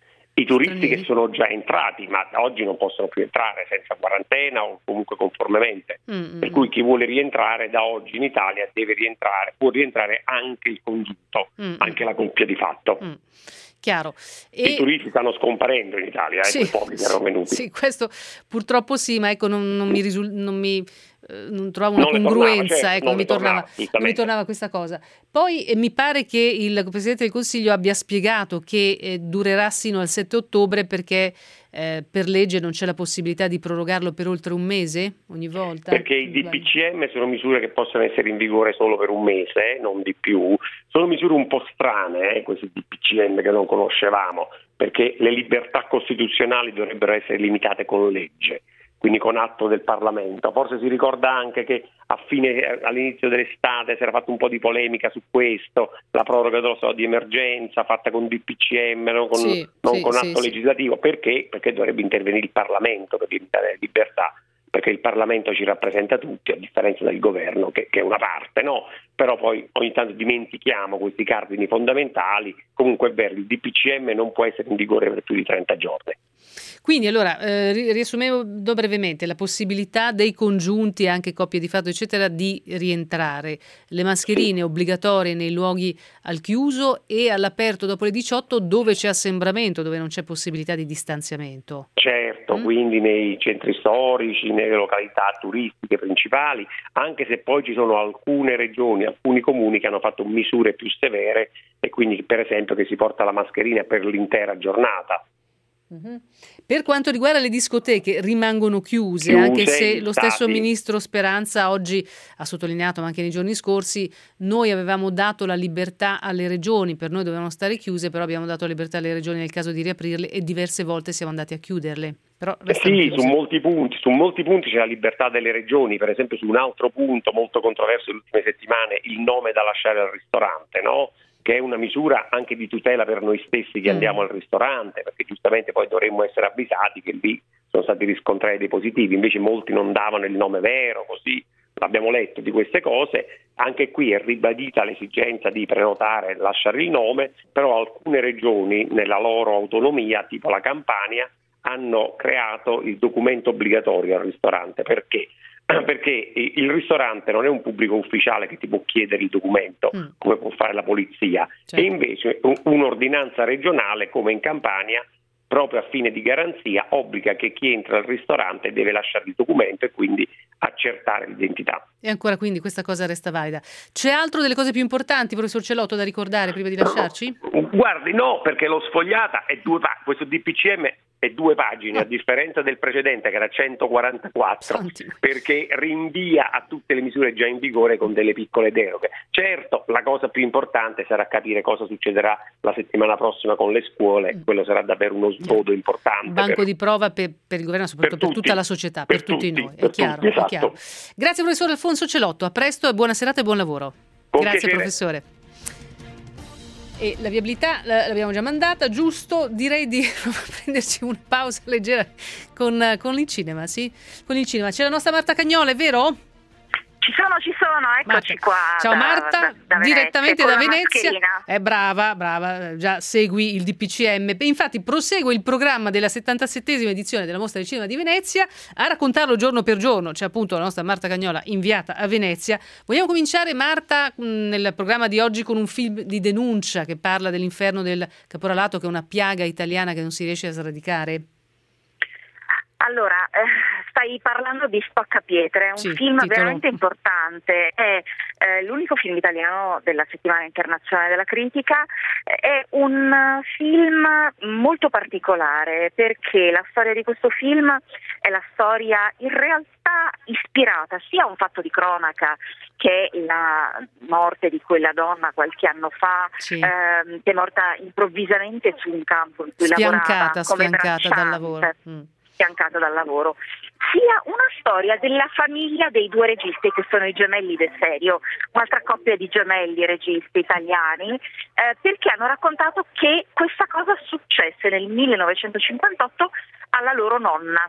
I turisti stranieri che sono già entrati, ma oggi non possono più entrare senza quarantena o comunque conformemente. Mm-hmm. Per cui chi vuole rientrare da oggi in Italia deve rientrare, può rientrare anche il congiunto, mm-hmm. anche la coppia di fatto. Mm. Chiaro. E... I turisti stanno scomparendo in Italia, eh, sì, quei pochi che erano venuti. Sì, questo purtroppo sì, ma ecco non, non mi risul- non mi eh, non trovavo una non congruenza, tornava, certo, ecco, non mi tornava, tornava non mi tornava questa cosa. Poi eh, mi pare che il Presidente del Consiglio abbia spiegato che eh, durerà sino al sette ottobre perché eh, per legge non c'è la possibilità di prorogarlo per oltre un mese ogni volta. Perché i D P C M sono misure che possono essere in vigore solo per un mese, non di più. Sono misure un po' strane, eh, questi D P C M che non conoscevamo, perché le libertà costituzionali dovrebbero essere limitate con legge, quindi con atto del Parlamento. Forse si ricorda anche che a fine, all'inizio dell'estate si era fatto un po' di polemica su questo, la proroga dello stato di emergenza fatta con D P C M, non con, sì, non sì, con atto sì, legislativo. Perché? Perché dovrebbe intervenire il Parlamento per limitare le libertà, perché il Parlamento ci rappresenta tutti, a differenza del governo che, che è una parte, no? Però poi ogni tanto dimentichiamo questi cardini fondamentali. Comunque è vero, il D P C M non può essere in vigore per più di trenta giorni. Quindi allora, eh, riassumendo brevemente, la possibilità dei congiunti, anche coppie di fatto eccetera, di rientrare, le mascherine obbligatorie nei luoghi al chiuso e all'aperto dopo le diciotto dove c'è assembramento, dove non c'è possibilità di distanziamento. Certo, mm. quindi nei centri storici, nelle località turistiche principali, anche se poi ci sono alcune regioni, alcuni comuni che hanno fatto misure più severe e quindi per esempio che si porta la mascherina per l'intera giornata. Uh-huh. Per quanto riguarda le discoteche, rimangono chiuse, Chiuse, anche se lo stati. stesso ministro Speranza oggi ha sottolineato, ma anche nei giorni scorsi, noi avevamo dato la libertà alle regioni, per noi dovevano stare chiuse, però abbiamo dato la libertà alle regioni nel caso di riaprirle e diverse volte siamo andati a chiuderle. Però restano Sì, chiuse. su molti punti, su molti punti c'è la libertà delle regioni, per esempio su un altro punto molto controverso nelle ultime settimane, il nome da lasciare al ristorante, no? Che è una misura anche di tutela per noi stessi che andiamo al ristorante, perché giustamente poi dovremmo essere avvisati che lì sono stati riscontrati dei positivi, invece molti non davano il nome vero, così abbiamo letto di queste cose. Anche qui è ribadita l'esigenza di prenotare e lasciare il nome, però alcune regioni nella loro autonomia, tipo la Campania, hanno creato il documento obbligatorio al ristorante. Perché? Perché il ristorante non è un pubblico ufficiale che ti può chiedere il documento, mm. come può fare la polizia, certo. E invece un'ordinanza regionale, come in Campania, proprio a fine di garanzia, obbliga che chi entra al ristorante deve lasciare il documento e quindi accertare l'identità. E ancora quindi questa cosa resta valida. C'è altro delle cose più importanti, professor Cellotto, da ricordare prima di lasciarci? Guardi, no, perché l'ho sfogliata, è due pa- questo D P C M è due pagine, a differenza del precedente che era centoquarantaquattro, Santi. Perché rinvia a tutte le misure già in vigore con delle piccole deroghe. Certo, la cosa più importante sarà capire cosa succederà la settimana prossima con le scuole, mm. quello sarà davvero uno snodo importante. Banco per... di prova per, per il governo, soprattutto per, per tutta la società, per, per tutti, tutti noi, è chiaro, tutti, esatto. è chiaro. Grazie professor Alfonso Cellotto, a presto e buona serata e buon lavoro. Con Grazie piacere. Professore. E la viabilità l'abbiamo già mandata, giusto? Direi di prenderci una pausa leggera con, con il cinema, sì? Con il cinema. C'è la nostra Marta Cagnola, è vero? Ci sono, ci sono, eccoci Marta. Qua. Ciao da, Marta, da, da direttamente Venezia, da Venezia. È brava, brava, già segui il D P C M. Infatti prosegue il programma della settantasettesima edizione della Mostra del Cinema di Venezia. A raccontarlo giorno per giorno c'è appunto la nostra Marta Cagnola inviata a Venezia. Vogliamo cominciare, Marta, nel programma di oggi con un film di denuncia che parla dell'inferno del caporalato, che è una piaga italiana che non si riesce a sradicare? Allora, eh, stai parlando di Spoccapietre, un sì, film titolo. veramente importante, è eh, l'unico film italiano della Settimana Internazionale della Critica, è un film molto particolare perché la storia di questo film è la storia in realtà ispirata sia a un fatto di cronaca, che è la morte di quella donna qualche anno fa, sì. ehm, che è morta improvvisamente su un campo in cui sfiancata, lavorava come sfiancata dal lavoro. Mm. sfiancata dal lavoro, sia una storia della famiglia dei due registi che sono i gemelli del Serio, un'altra coppia di gemelli registi italiani, eh, perché hanno raccontato che questa cosa successe nel millenovecentocinquantotto alla loro nonna.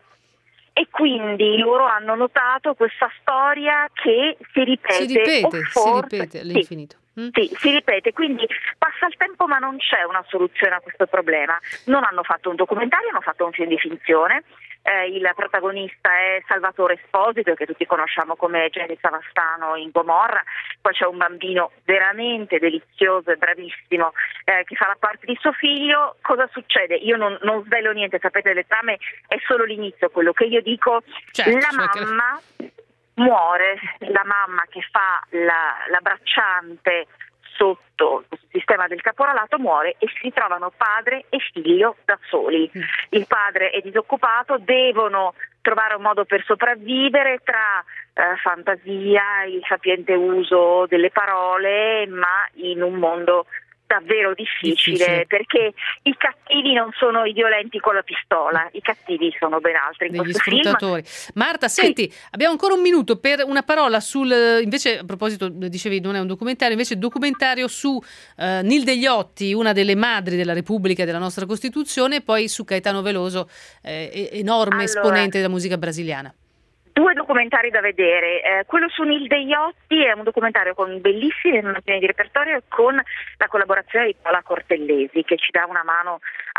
E quindi loro hanno notato questa storia che si ripete. Si ripete, forse, si ripete all'infinito. Sì, mm? sì, si ripete, quindi passa il tempo ma non c'è una soluzione a questo problema. Non hanno fatto un documentario, hanno fatto un film di finzione. Eh, il protagonista è Salvatore Esposito, che tutti conosciamo come Jenny Savastano in Gomorra. Poi c'è un bambino veramente delizioso e bravissimo eh, che fa la parte di suo figlio. Cosa succede? Io non, non svelo niente, sapete, le trame è solo l'inizio. Quello che io dico, certo, la mamma che... muore, la mamma che fa la, la bracciante sotto questo sistema del caporalato muore e si ritrovano padre e figlio da soli. Il padre è disoccupato, devono trovare un modo per sopravvivere tra eh, fantasia, il sapiente uso delle parole, ma in un mondo davvero difficile, difficile, perché i cattivi non i violenti con la pistola, i cattivi sono ben altri in degli questo sfruttatori. Film. Marta, senti, sì. abbiamo ancora un minuto per una parola sul, invece, a proposito, dicevi non è un documentario, invece documentario su uh, Nilde Iotti, una delle madri della Repubblica e della nostra Costituzione, e poi su Caetano Veloso, eh, enorme allora, esponente della musica brasiliana. Due documentari da vedere, eh, quello su Nilde Iotti è un documentario con bellissime immagini di repertorio e con la collaborazione di Paola Cortellesi, che ci dà una mano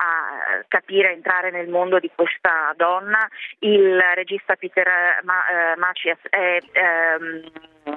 a capire, a entrare nel mondo di questa donna. Il regista Peter Ma- eh, Macias è ehm,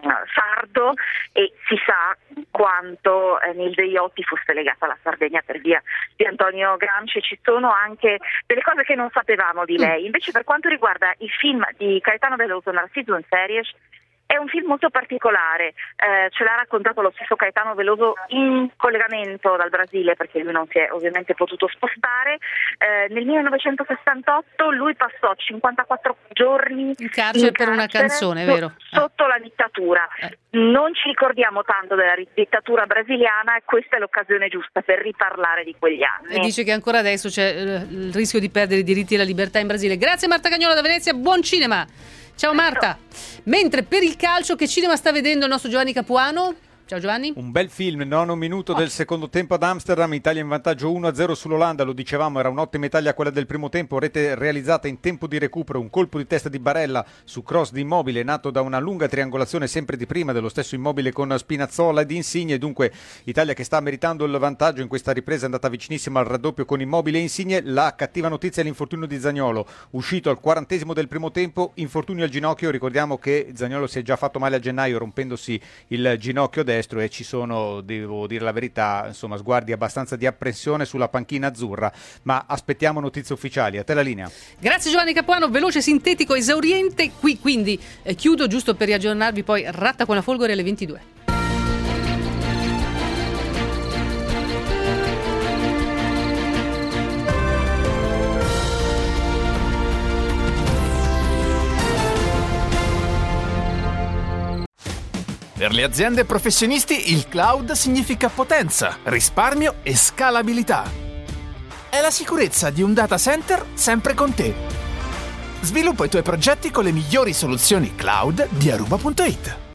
sardo e si sa quanto eh, Nilde Iotti fosse legata alla Sardegna per via di Antonio Gramsci. Ci sono anche delle cose che non sapevamo di lei. Invece per quanto riguarda il film di Caetano Veloso, Narciso in Series, È un film molto particolare, eh, ce l'ha raccontato lo stesso Caetano Veloso in collegamento dal Brasile, perché lui non si è ovviamente potuto spostare. Eh, nel millenovecentosessantotto lui passò cinquantaquattro giorni in carcere, in carcere per una canzone, so, vero? Sotto la dittatura. Eh. Non ci ricordiamo tanto della dittatura brasiliana e questa è l'occasione giusta per riparlare di quegli anni. E dice che ancora adesso c'è eh, il rischio di perdere i diritti e la libertà in Brasile. Grazie Marta Cagnola da Venezia, buon cinema! Ciao Marta! Mentre per il calcio, che cinema sta vedendo il nostro Giovanni Capuano? Ciao Giovanni. Un bel film, nono minuto oh. del secondo tempo ad Amsterdam, Italia in vantaggio uno a zero sull'Olanda, lo dicevamo, era un'ottima Italia quella del primo tempo, rete realizzata in tempo di recupero, un colpo di testa di Barella su cross di Immobile, nato da una lunga triangolazione sempre di prima dello stesso Immobile con Spinazzola ed Insigne, dunque Italia che sta meritando il vantaggio in questa ripresa, è andata vicinissima al raddoppio con Immobile e Insigne. La cattiva notizia è l'infortunio di Zaniolo, uscito al quarantesimo del primo tempo, infortunio al ginocchio, ricordiamo che Zaniolo si è già fatto male a gennaio rompendosi il ginocchio destro e ci sono, devo dire la verità, insomma sguardi abbastanza di apprensione sulla panchina azzurra, ma aspettiamo notizie ufficiali. A te la linea. Grazie Giovanni Capuano, veloce, sintetico, esauriente. Qui quindi eh, chiudo giusto per riaggiornarvi, poi Ratta con la Folgore alle ventidue. Per le aziende e professionisti il cloud significa potenza, risparmio e scalabilità. È la sicurezza di un data center sempre con te. Sviluppa i tuoi progetti con le migliori soluzioni cloud di Aruba punto it.